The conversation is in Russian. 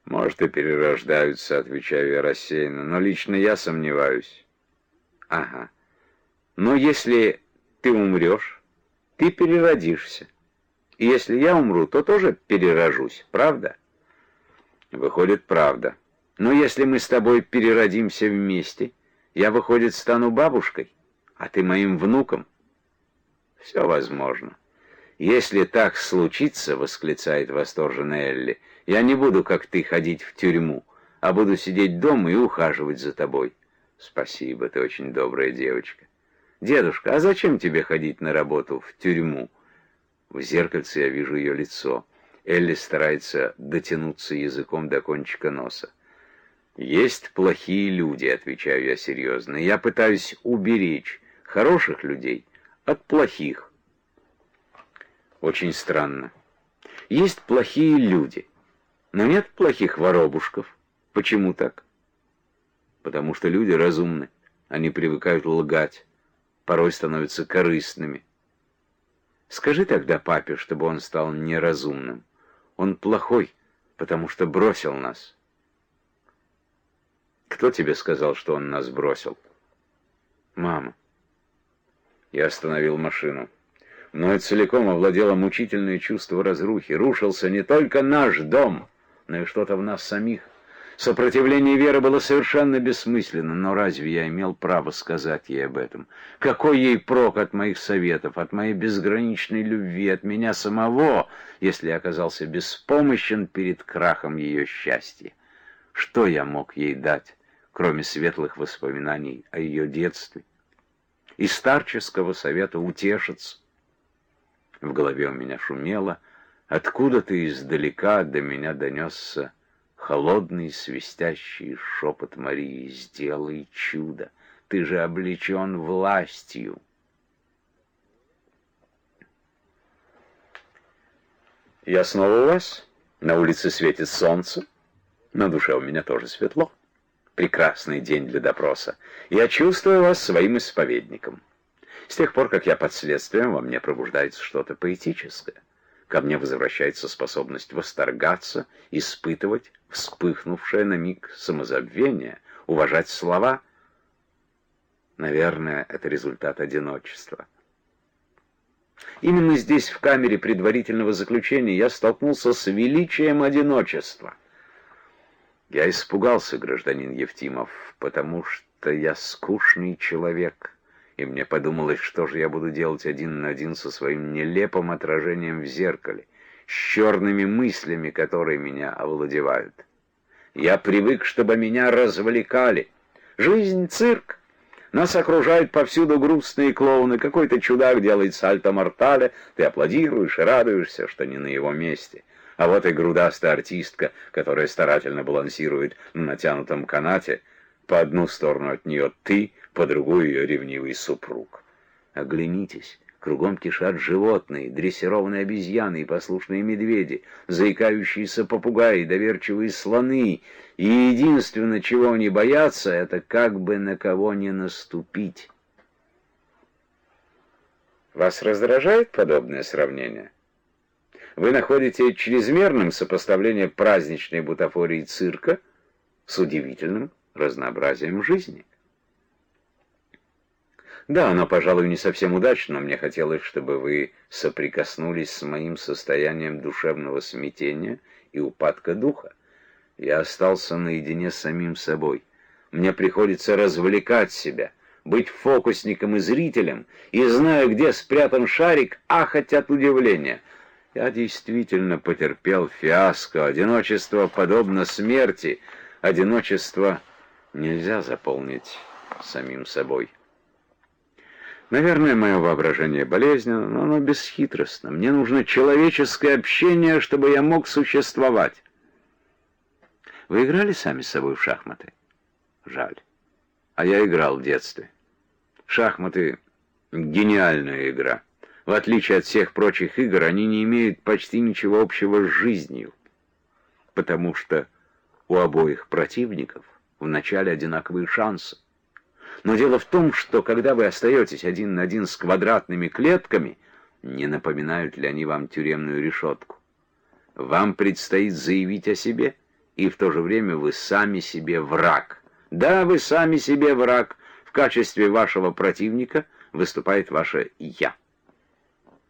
Может, и перерождаются, отвечаю я рассеянно, но лично я сомневаюсь. Ага. Но если ты умрешь, ты переродишься. И если я умру, то тоже перерожусь, правда? Выходит, правда. Но если мы с тобой переродимся вместе, я, выходит, стану бабушкой, а ты моим внуком. Все возможно. Если так случится, восклицает восторженная Элли, я не буду, как ты, ходить в тюрьму, а буду сидеть дома и ухаживать за тобой. Спасибо, ты очень добрая девочка. Дедушка, а зачем тебе ходить на работу в тюрьму? В зеркальце я вижу ее лицо. Элли старается дотянуться языком до кончика носа. «Есть плохие люди», — отвечаю я серьезно. «Я пытаюсь уберечь хороших людей от плохих». Очень странно. Есть плохие люди, но нет плохих воробушков. Почему так? Потому что люди разумны. Они привыкают лгать, порой становятся корыстными. Скажи тогда папе, чтобы он стал неразумным. Он плохой, потому что бросил нас. Кто тебе сказал, что он нас бросил? Мама. Я остановил машину. Мною целиком овладело мучительное чувство разрухи. Рушился не только наш дом, но и что-то в нас самих. Сопротивление Веры было совершенно бессмысленно, но разве я имел право сказать ей об этом? Какой ей прок от моих советов, от моей безграничной любви, от меня самого, если я оказался беспомощен перед крахом ее счастья? Что я мог ей дать, кроме светлых воспоминаний о ее детстве и старческого совета утешиться? В голове у меня шумело, откуда-то издалека до меня донесся холодный свистящий шепот Марии: «Сделай чудо, ты же облечен властью». Я снова у вас. На улице светит солнце, на душе у меня тоже светло. Прекрасный день для допроса. Я чувствую вас своим исповедником. С тех пор, как я под следствием, во мне пробуждается что-то поэтическое. Ко мне возвращается способность восторгаться, испытывать вспыхнувшее на миг самозабвение, уважать слова. Наверное, это результат одиночества. Именно здесь, в камере предварительного заключения, я столкнулся с величием одиночества. Я испугался, гражданин Евтимов, потому что я скучный человек, и мне подумалось, что же я буду делать один на один со своим нелепым отражением в зеркале, с черными мыслями, которые меня овладевают. Я привык, чтобы меня развлекали. Жизнь — цирк. Нас окружают повсюду грустные клоуны. Какой-то чудак делает сальто-мортале, ты аплодируешь и радуешься, что не на его месте. А вот и грудастая артистка, которая старательно балансирует на натянутом канате. По одну сторону от нее ты, по другую ее ревнивый супруг. Оглянитесь, кругом кишат животные, дрессированные обезьяны и послушные медведи, заикающиеся попугаи, доверчивые слоны, и единственное, чего они боятся, это как бы на кого не наступить. Вас раздражает подобное сравнение? Вы находите чрезмерным сопоставление праздничной бутафории цирка с удивительным разнообразием жизни? Да, но, пожалуй, не совсем удачно, но мне хотелось, чтобы вы соприкоснулись с моим состоянием душевного смятения и упадка духа. Я остался наедине с самим собой. Мне приходится развлекать себя, быть фокусником и зрителем, и, зная, где спрятан шарик, ахать от удивления. Я действительно потерпел фиаско. Одиночество подобно смерти. Одиночество нельзя заполнить самим собой. Наверное, мое воображение болезненно, но оно бесхитростно. Мне нужно человеческое общение, чтобы я мог существовать. Вы играли сами с собой в шахматы? Жаль. А я играл в детстве. Шахматы — гениальная игра. В отличие от всех прочих игр, они не имеют почти ничего общего с жизнью, потому что у обоих противников вначале одинаковые шансы. Но дело в том, что когда вы остаетесь один на один с квадратными клетками, не напоминают ли они вам тюремную решетку? Вам предстоит заявить о себе и в то же время вы сами себе враг. Да, вы сами себе враг. В качестве вашего противника выступает ваше «я».